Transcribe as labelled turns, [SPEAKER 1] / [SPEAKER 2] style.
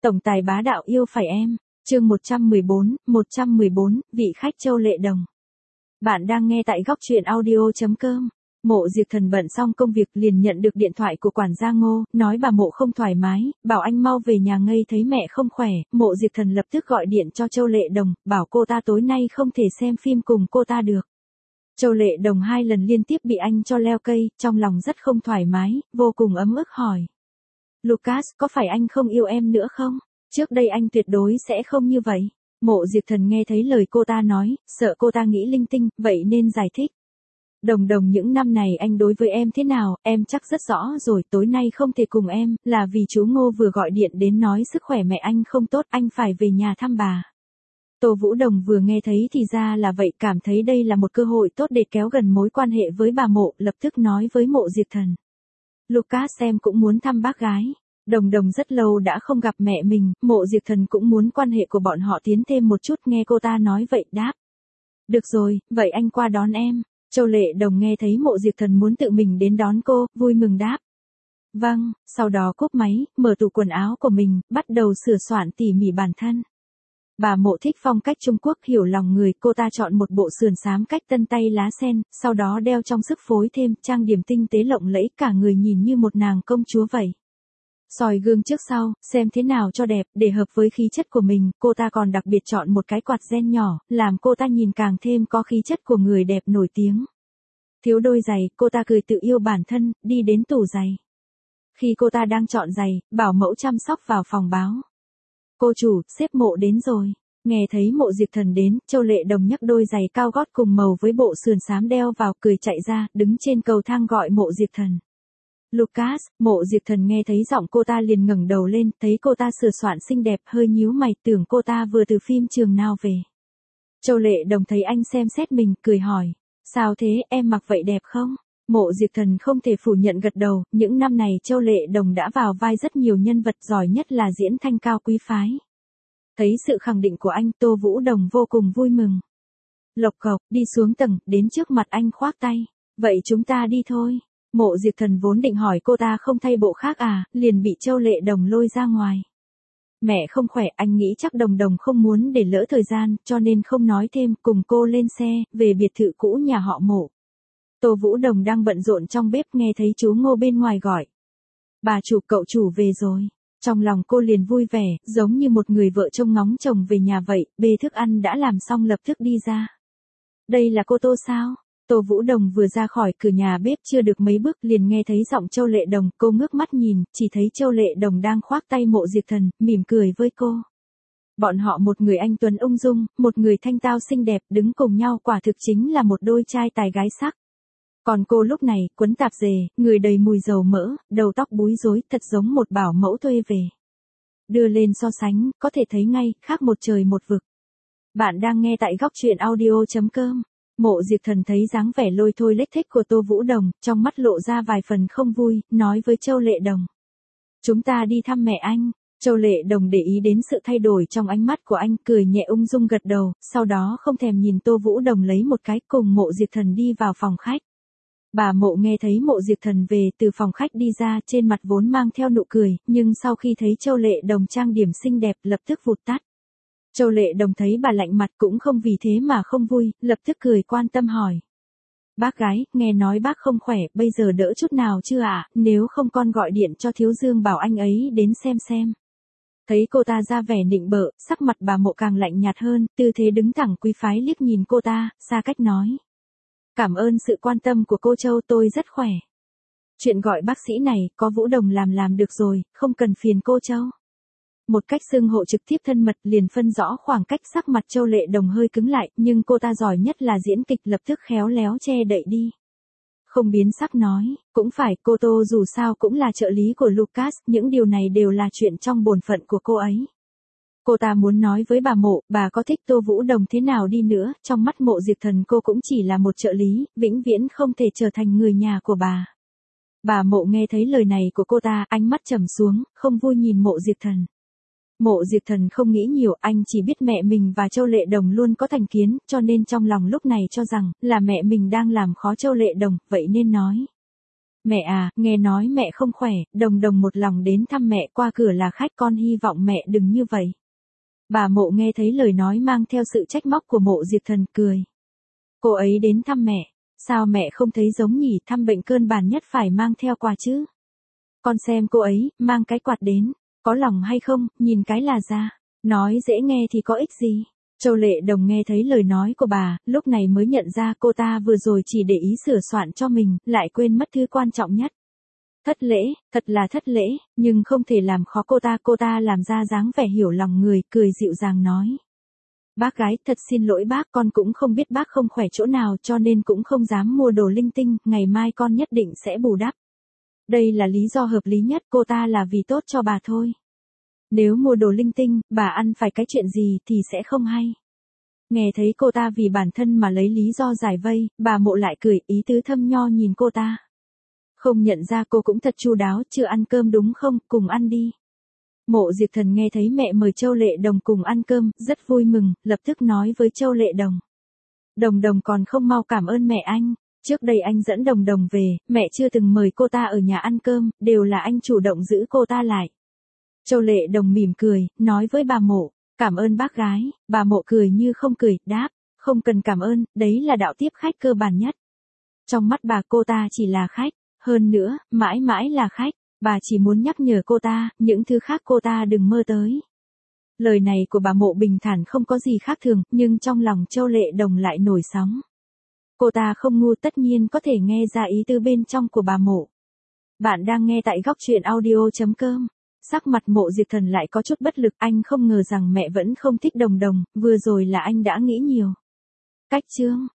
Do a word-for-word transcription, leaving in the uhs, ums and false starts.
[SPEAKER 1] Tổng tài bá đạo yêu phải em. Chương một trăm mười bốn, một trăm mười bốn, vị khách Châu Lệ Đồng. Bạn đang nghe tại góc truyện audio chấm com. Mộ Diệp Thần bận xong công việc liền nhận được điện thoại của quản gia Ngô, nói bà Mộ không thoải mái, bảo anh mau về nhà ngây thấy mẹ không khỏe. Mộ Diệp Thần lập tức gọi điện cho Châu Lệ Đồng, bảo cô ta tối nay không thể xem phim cùng cô ta được. Châu Lệ Đồng hai lần liên tiếp bị anh cho leo cây, trong lòng rất không thoải mái, vô cùng ấm ức hỏi. Lucas, có phải anh không yêu em nữa không? Trước đây anh tuyệt đối sẽ không như vậy. Mộ Diệp Thần nghe thấy lời cô ta nói, sợ cô ta nghĩ linh tinh, vậy nên giải thích. Đồng Đồng, những năm này anh đối với em thế nào, em chắc rất rõ rồi, tối nay không thể cùng em, là vì chú Ngô vừa gọi điện đến nói sức khỏe mẹ anh không tốt, anh phải về nhà thăm bà. Tô Vũ Đồng vừa nghe thấy thì ra là vậy, cảm thấy đây là một cơ hội tốt để kéo gần mối quan hệ với bà Mộ, lập tức nói với Mộ Diệp Thần. Lucas, em cũng muốn thăm bác gái. Đồng Đồng rất lâu đã không gặp mẹ mình, Mộ Diệp Thần cũng muốn quan hệ của bọn họ tiến thêm một chút, nghe cô ta nói vậy đáp. Được rồi, vậy anh qua đón em. Châu Lệ Đồng nghe thấy Mộ Diệp Thần muốn tự mình đến đón cô, vui mừng đáp. Vâng, sau đó cúp máy, mở tủ quần áo của mình, bắt đầu sửa soạn tỉ mỉ bản thân. Bà Mộ thích phong cách Trung Quốc, hiểu lòng người, cô ta chọn một bộ sườn xám cách tân tay lá sen, sau đó đeo trong sức phối thêm, trang điểm tinh tế lộng lẫy, cả người nhìn như một nàng công chúa vậy. Soi gương trước sau, xem thế nào cho đẹp, để hợp với khí chất của mình, cô ta còn đặc biệt chọn một cái quạt ren nhỏ, làm cô ta nhìn càng thêm có khí chất của người đẹp nổi tiếng. Thiếu đôi giày, cô ta cười tự yêu bản thân, đi đến tủ giày. Khi cô ta đang chọn giày, bảo mẫu chăm sóc vào phòng báo. Cô chủ, sếp Mộ đến rồi. Nghe thấy Mộ Diệp Thần đến, Châu Lệ Đồng nhấc đôi giày cao gót cùng màu với bộ sườn xám đeo vào, cười chạy ra, đứng trên cầu thang gọi Mộ Diệp Thần. Lucas, Mộ Diệp Thần nghe thấy giọng cô ta liền ngẩng đầu lên, thấy cô ta sửa soạn xinh đẹp, hơi nhíu mày, tưởng cô ta vừa từ phim trường nào về. Châu Lệ Đồng thấy anh xem xét mình, cười hỏi, sao thế, em mặc vậy đẹp không? Mộ Diệp Thần không thể phủ nhận, gật đầu, những năm này Châu Lệ Đồng đã vào vai rất nhiều nhân vật, giỏi nhất là diễn thanh cao quý phái. Thấy sự khẳng định của anh, Tô Vũ Đồng vô cùng vui mừng. Lộc cộc, đi xuống tầng, đến trước mặt anh khoác tay, vậy chúng ta đi thôi. Mộ Diệp Thần vốn định hỏi cô ta không thay bộ khác à, liền bị Châu Lệ Đồng lôi ra ngoài. Mẹ không khỏe, anh nghĩ chắc Đồng Đồng không muốn để lỡ thời gian, cho nên không nói thêm, cùng cô lên xe, về biệt thự cũ nhà họ Mộ. Tô Vũ Đồng đang bận rộn trong bếp, nghe thấy chú Ngô bên ngoài gọi. Bà chủ, cậu chủ về rồi. Trong lòng cô liền vui vẻ, giống như một người vợ trông ngóng chồng về nhà vậy, bê thức ăn đã làm xong lập tức đi ra. Đây là cô Tô sao? Tô Vũ Đồng vừa ra khỏi cửa nhà bếp chưa được mấy bước liền nghe thấy giọng Châu Lệ Đồng, cô ngước mắt nhìn, chỉ thấy Châu Lệ Đồng đang khoác tay Mộ Diệp Thần, mỉm cười với cô. Bọn họ một người anh tuấn ung dung, một người thanh tao xinh đẹp, đứng cùng nhau quả thực chính là một đôi trai tài gái sắc. Còn cô lúc này, quấn tạp dề, người đầy mùi dầu mỡ, đầu tóc búi rối, thật giống một bảo mẫu thuê về. Đưa lên so sánh, có thể thấy ngay, khác một trời một vực. Bạn đang nghe tại góc truyện audio chấm com. Mộ Diệp Thần thấy dáng vẻ lôi thôi lếch thếch của Tô Vũ Đồng, trong mắt lộ ra vài phần không vui, nói với Châu Lệ Đồng. Chúng ta đi thăm mẹ anh. Châu Lệ Đồng để ý đến sự thay đổi trong ánh mắt của anh, cười nhẹ ung dung gật đầu, sau đó không thèm nhìn Tô Vũ Đồng lấy một cái, cùng Mộ Diệp Thần đi vào phòng khách. Bà Mộ nghe thấy Mộ Diệp Thần về từ phòng khách đi ra, trên mặt vốn mang theo nụ cười, nhưng sau khi thấy Châu Lệ Đồng trang điểm xinh đẹp lập tức vụt tắt. Châu Lệ Đồng thấy bà lạnh mặt cũng không vì thế mà không vui, lập tức cười quan tâm hỏi. Bác gái, nghe nói bác không khỏe, bây giờ đỡ chút nào chưa ạ, nếu không con gọi điện cho Thiếu Dương bảo anh ấy đến xem xem. Thấy cô ta ra vẻ nịnh bợ, sắc mặt bà Mộ càng lạnh nhạt hơn, tư thế đứng thẳng quý phái liếc nhìn cô ta, xa cách nói. Cảm ơn sự quan tâm của cô Châu, tôi rất khỏe. Chuyện gọi bác sĩ này, có Vũ Đồng làm làm được rồi, không cần phiền cô Châu. Một cách xưng hộ trực tiếp thân mật liền phân rõ khoảng cách, sắc mặt Châu Lệ Đồng hơi cứng lại, nhưng cô ta giỏi nhất là diễn kịch, lập tức khéo léo che đậy đi. Không biến sắc nói, cũng phải, cô Tô dù sao cũng là trợ lý của Lucas, những điều này đều là chuyện trong bổn phận của cô ấy. Cô ta muốn nói với bà Mộ, bà có thích Tô Vũ Đồng thế nào đi nữa, trong mắt Mộ Diệp Thần cô cũng chỉ là một trợ lý, vĩnh viễn không thể trở thành người nhà của bà. Bà Mộ nghe thấy lời này của cô ta, ánh mắt trầm xuống, không vui nhìn Mộ Diệp Thần. Mộ Diệp Thần không nghĩ nhiều, anh chỉ biết mẹ mình và Châu Lệ Đồng luôn có thành kiến, cho nên trong lòng lúc này cho rằng, là mẹ mình đang làm khó Châu Lệ Đồng, vậy nên nói. Mẹ à, nghe nói mẹ không khỏe, Đồng Đồng một lòng đến thăm mẹ, qua cửa là khách, con hy vọng mẹ đừng như vậy. Bà Mộ nghe thấy lời nói mang theo sự trách móc của Mộ Diệp Thần, cười. Cô ấy đến thăm mẹ, sao mẹ không thấy giống nhỉ, thăm bệnh cơn bản nhất phải mang theo quà chứ. Con xem cô ấy, mang cái quạt đến, có lòng hay không, nhìn cái là ra. Nói dễ nghe thì có ích gì. Châu Lệ Đồng nghe thấy lời nói của bà, lúc này mới nhận ra cô ta vừa rồi chỉ để ý sửa soạn cho mình, lại quên mất thứ quan trọng nhất. Thất lễ, thật là thất lễ, nhưng không thể làm khó cô ta, cô ta làm ra dáng vẻ hiểu lòng người, cười dịu dàng nói. Bác gái, thật xin lỗi bác, con cũng không biết bác không khỏe chỗ nào cho nên cũng không dám mua đồ linh tinh, ngày mai con nhất định sẽ bù đắp. Đây là lý do hợp lý nhất, cô ta là vì tốt cho bà thôi. Nếu mua đồ linh tinh, bà ăn phải cái chuyện gì thì sẽ không hay. Nghe thấy cô ta vì bản thân mà lấy lý do giải vây, bà Mộ lại cười, ý tứ thâm nho nhìn cô ta. Không nhận ra cô cũng thật chu đáo, chưa ăn cơm đúng không, cùng ăn đi. Mộ Diệp Thần nghe thấy mẹ mời Châu Lệ Đồng cùng ăn cơm, rất vui mừng, lập tức nói với Châu Lệ Đồng. Đồng Đồng còn không mau cảm ơn mẹ anh, trước đây anh dẫn Đồng Đồng về, mẹ chưa từng mời cô ta ở nhà ăn cơm, đều là anh chủ động giữ cô ta lại. Châu Lệ Đồng mỉm cười, nói với bà Mộ, cảm ơn bác gái, bà Mộ cười như không cười, đáp, không cần cảm ơn, đấy là đạo tiếp khách cơ bản nhất. Trong mắt bà cô ta chỉ là khách, hơn nữa, mãi mãi là khách, bà chỉ muốn nhắc nhở cô ta, những thứ khác cô ta đừng mơ tới. Lời này của bà Mộ bình thản không có gì khác thường, nhưng trong lòng Châu Lệ Đồng lại nổi sóng. Cô ta không ngu, tất nhiên có thể nghe ra ý tứ bên trong của bà Mộ. Bạn đang nghe tại góc truyện audio chấm com. Sắc mặt Mộ Diệp Thần lại có chút bất lực, anh không ngờ rằng mẹ vẫn không thích Đồng Đồng, vừa rồi là anh đã nghĩ nhiều. Cách chương